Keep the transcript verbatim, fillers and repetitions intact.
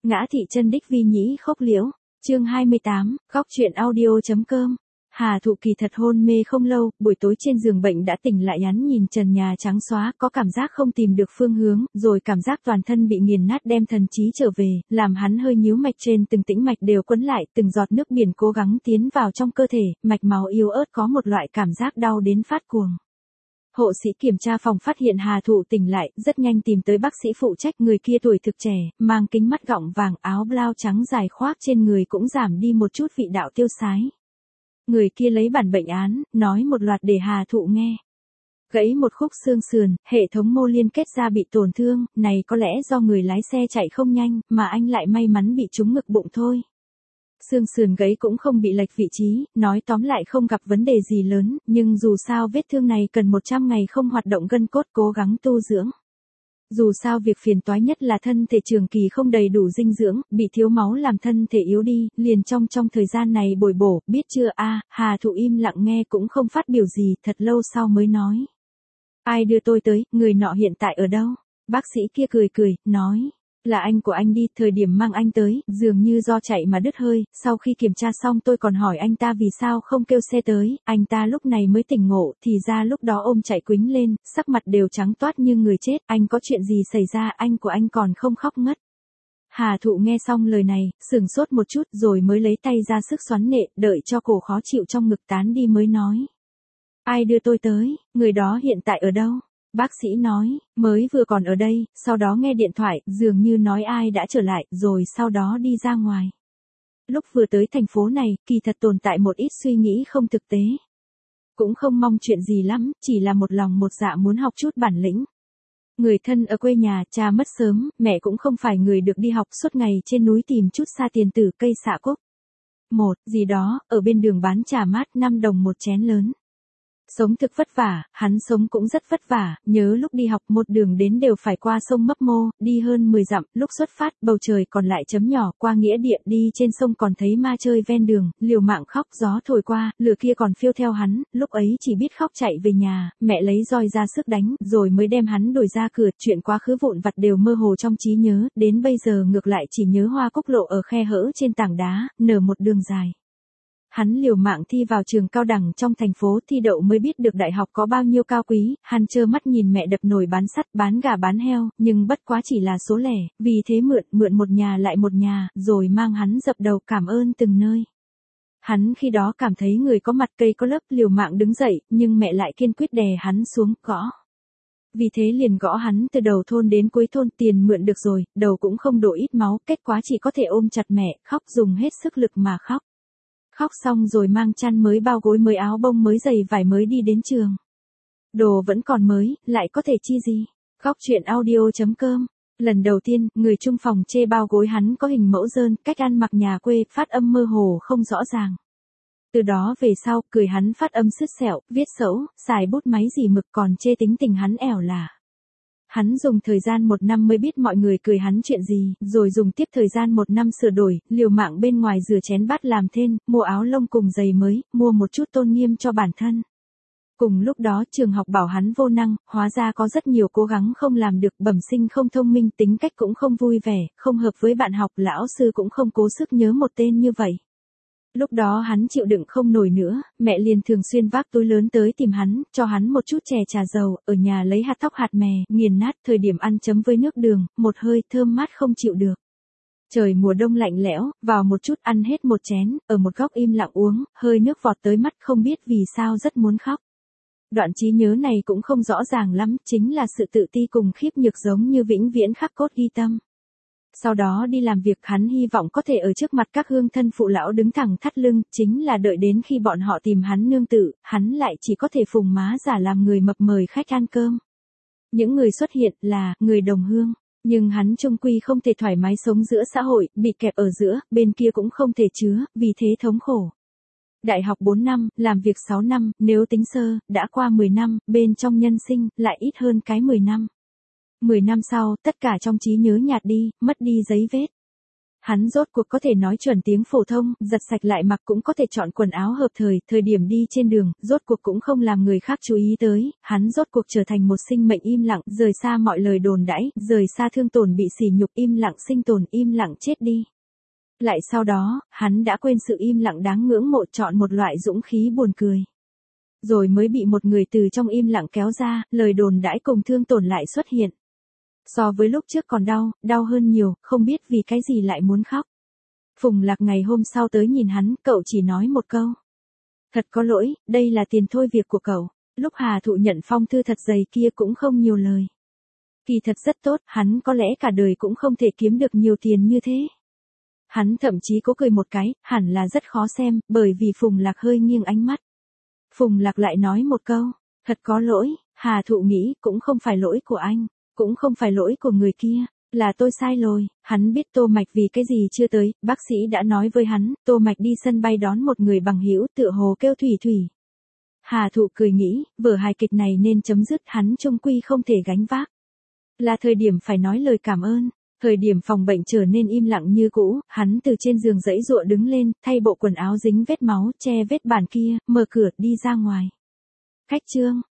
Ngã thị chân đích vi nhĩ khốc liễu, chương hai mươi tám, góc chuyện audio.com. Hà Thụ kỳ thật hôn mê không lâu, buổi tối trên giường bệnh đã tỉnh lại, hắn nhìn trần nhà trắng xóa, có cảm giác không tìm được phương hướng, rồi cảm giác toàn thân bị nghiền nát đem thần trí trở về, làm hắn hơi nhíu mạch, trên từng tĩnh mạch đều quấn lại, từng giọt nước biển cố gắng tiến vào trong cơ thể, mạch máu yếu ớt có một loại cảm giác đau đến phát cuồng. Hộ sĩ kiểm tra phòng phát hiện Hà Thụ tỉnh lại, rất nhanh tìm tới bác sĩ phụ trách, người kia tuổi thực trẻ, mang kính mắt gọng vàng, áo blau trắng dài khoác trên người cũng giảm đi một chút vị đạo tiêu sái. Người kia lấy bản bệnh án, nói một loạt để Hà Thụ nghe. Gãy một khúc xương sườn, hệ thống mô liên kết ra bị tổn thương, này có lẽ do người lái xe chạy không nhanh, mà anh lại may mắn bị trúng ngực bụng thôi. Xương sườn gãy cũng không bị lệch vị trí, nói tóm lại không gặp vấn đề gì lớn, nhưng dù sao vết thương này cần một trăm ngày không hoạt động gân cốt, cố gắng tu dưỡng. Dù sao việc phiền toái nhất là thân thể trường kỳ không đầy đủ dinh dưỡng, bị thiếu máu làm thân thể yếu đi, liền trong trong thời gian này bồi bổ, biết chưa a? À, Hà Thụ im lặng nghe cũng không phát biểu gì, thật lâu sau mới nói. Ai đưa tôi tới, người nọ hiện tại ở đâu? Bác sĩ kia cười cười, nói. Là anh của anh đi, thời điểm mang anh tới, dường như do chạy mà đứt hơi, sau khi kiểm tra xong tôi còn hỏi anh ta vì sao không kêu xe tới, anh ta lúc này mới tỉnh ngộ, thì ra lúc đó ôm chạy quýnh lên, sắc mặt đều trắng toát như người chết, anh có chuyện gì xảy ra, anh của anh còn không khóc ngất. Hà Thụ nghe xong lời này, sửng sốt một chút rồi mới lấy tay ra sức xoắn nệ, đợi cho cổ khó chịu trong ngực tán đi mới nói. Ai đưa tôi tới, người đó hiện tại ở đâu? Bác sĩ nói, mới vừa còn ở đây, sau đó nghe điện thoại, dường như nói ai đã trở lại, rồi sau đó đi ra ngoài. Lúc vừa tới thành phố này, kỳ thật tồn tại một ít suy nghĩ không thực tế. Cũng không mong chuyện gì lắm, chỉ là một lòng một dạ muốn học chút bản lĩnh. Người thân ở quê nhà, cha mất sớm, mẹ cũng không phải người được đi học, suốt ngày trên núi tìm chút sa tiền tử cây xạ cúc. Một, gì đó, ở bên đường bán trà mát năm đồng một chén lớn. Sống thực vất vả, hắn sống cũng rất vất vả, nhớ lúc đi học một đường đến đều phải qua sông Mấp Mô, đi hơn mười dặm, lúc xuất phát, bầu trời còn lại chấm nhỏ, qua nghĩa địa, đi trên sông còn thấy ma chơi ven đường, liều mạng khóc, gió thổi qua, lửa kia còn phiêu theo hắn, lúc ấy chỉ biết khóc chạy về nhà, mẹ lấy roi ra sức đánh, rồi mới đem hắn đuổi ra cửa, chuyện quá khứ vụn vặt đều mơ hồ trong trí nhớ, đến bây giờ ngược lại chỉ nhớ hoa cúc lộ ở khe hở trên tảng đá, nở một đường dài. Hắn liều mạng thi vào trường cao đẳng trong thành phố, thi đậu mới biết được đại học có bao nhiêu cao quý, hắn trơ mắt nhìn mẹ đập nồi bán sắt, bán gà bán heo, nhưng bất quá chỉ là số lẻ, vì thế mượn, mượn một nhà lại một nhà, rồi mang hắn dập đầu cảm ơn từng nơi. Hắn khi đó cảm thấy người có mặt cây có lớp, liều mạng đứng dậy, nhưng mẹ lại kiên quyết đè hắn xuống, gõ. Vì thế liền gõ hắn từ đầu thôn đến cuối thôn, tiền mượn được rồi, đầu cũng không đổ ít máu, kết quả chỉ có thể ôm chặt mẹ, khóc dùng hết sức lực mà khóc. Khóc xong rồi mang chăn mới, bao gối mới, áo bông mới, giày vải mới đi đến trường. Đồ vẫn còn mới, lại có thể chi gì? Góc chuyện audio.com. Lần đầu tiên, người chung phòng chê bao gối hắn có hình mẫu dơn, cách ăn mặc nhà quê, phát âm mơ hồ không rõ ràng. Từ đó về sau, cười hắn phát âm sứt sẹo, viết xấu, xài bút máy gì mực, còn chê tính tình hắn ẻo lả. Hắn dùng thời gian một năm mới biết mọi người cười hắn chuyện gì, rồi dùng tiếp thời gian một năm sửa đổi, liều mạng bên ngoài rửa chén bát làm thêm, mua áo lông cùng giày mới, mua một chút tôn nghiêm cho bản thân. Cùng lúc đó trường học bảo hắn vô năng, hóa ra có rất nhiều cố gắng không làm được, bẩm sinh không thông minh, tính cách cũng không vui vẻ, không hợp với bạn học, lão sư cũng không cố sức nhớ một tên như vậy. Lúc đó hắn chịu đựng không nổi nữa, mẹ liền thường xuyên vác túi lớn tới tìm hắn, cho hắn một chút chè trà dầu, ở nhà lấy hạt thóc hạt mè, nghiền nát, thời điểm ăn chấm với nước đường, một hơi thơm mát không chịu được. Trời mùa đông lạnh lẽo, vào một chút ăn hết một chén, ở một góc im lặng uống, hơi nước vọt tới mắt không biết vì sao rất muốn khóc. Đoạn trí nhớ này cũng không rõ ràng lắm, chính là sự tự ti cùng khiếp nhược giống như vĩnh viễn khắc cốt ghi tâm. Sau đó đi làm việc, hắn hy vọng có thể ở trước mặt các hương thân phụ lão đứng thẳng thắt lưng, chính là đợi đến khi bọn họ tìm hắn nương tự, hắn lại chỉ có thể phùng má giả làm người mập mời khách ăn cơm. Những người xuất hiện là người đồng hương, nhưng hắn chung quy không thể thoải mái sống giữa xã hội, bị kẹp ở giữa, bên kia cũng không thể chứa, vì thế thống khổ. Đại học bốn năm, làm việc sáu năm, nếu tính sơ, đã qua mười năm, bên trong nhân sinh, lại ít hơn cái mười năm. Mười năm sau, tất cả trong trí nhớ nhạt đi, mất đi giấy vết. Hắn rốt cuộc có thể nói chuẩn tiếng phổ thông, giặt sạch lại mặc cũng có thể chọn quần áo hợp thời, thời điểm đi trên đường, rốt cuộc cũng không làm người khác chú ý tới, hắn rốt cuộc trở thành một sinh mệnh im lặng, rời xa mọi lời đồn đãi, rời xa thương tổn bị sỉ nhục, im lặng sinh tồn, im lặng chết đi. Lại sau đó, hắn đã quên sự im lặng đáng ngưỡng mộ, chọn một loại dũng khí buồn cười. Rồi mới bị một người từ trong im lặng kéo ra, lời đồn đãi cùng thương tổn lại xuất hiện. So với lúc trước còn đau, đau hơn nhiều, không biết vì cái gì lại muốn khóc. Phùng Lạc ngày hôm sau tới nhìn hắn, cậu chỉ nói một câu. Thật có lỗi, đây là tiền thôi việc của cậu. Lúc Hà Thụ nhận phong thư thật dày kia cũng không nhiều lời. Kỳ thật rất tốt, hắn có lẽ cả đời cũng không thể kiếm được nhiều tiền như thế. Hắn thậm chí cố cười một cái, hẳn là rất khó xem, bởi vì Phùng Lạc hơi nghiêng ánh mắt. Phùng Lạc lại nói một câu, thật có lỗi, Hà Thụ nghĩ cũng không phải lỗi của anh, cũng không phải lỗi của người kia, là tôi sai rồi. Hắn biết Tô Mạch vì cái gì chưa tới, bác sĩ đã nói với hắn, Tô Mạch đi sân bay đón một người bằng hữu, tựa hồ kêu Thủy Thủy. Hà Thụ cười nghĩ, vở hài kịch này nên chấm dứt, hắn chung quy không thể gánh vác. Là thời điểm phải nói lời cảm ơn. Thời điểm phòng bệnh trở nên im lặng như cũ, hắn từ trên giường giãy giụa đứng lên, thay bộ quần áo dính vết máu, che vết bàn kia, mở cửa, đi ra ngoài. Khách trương,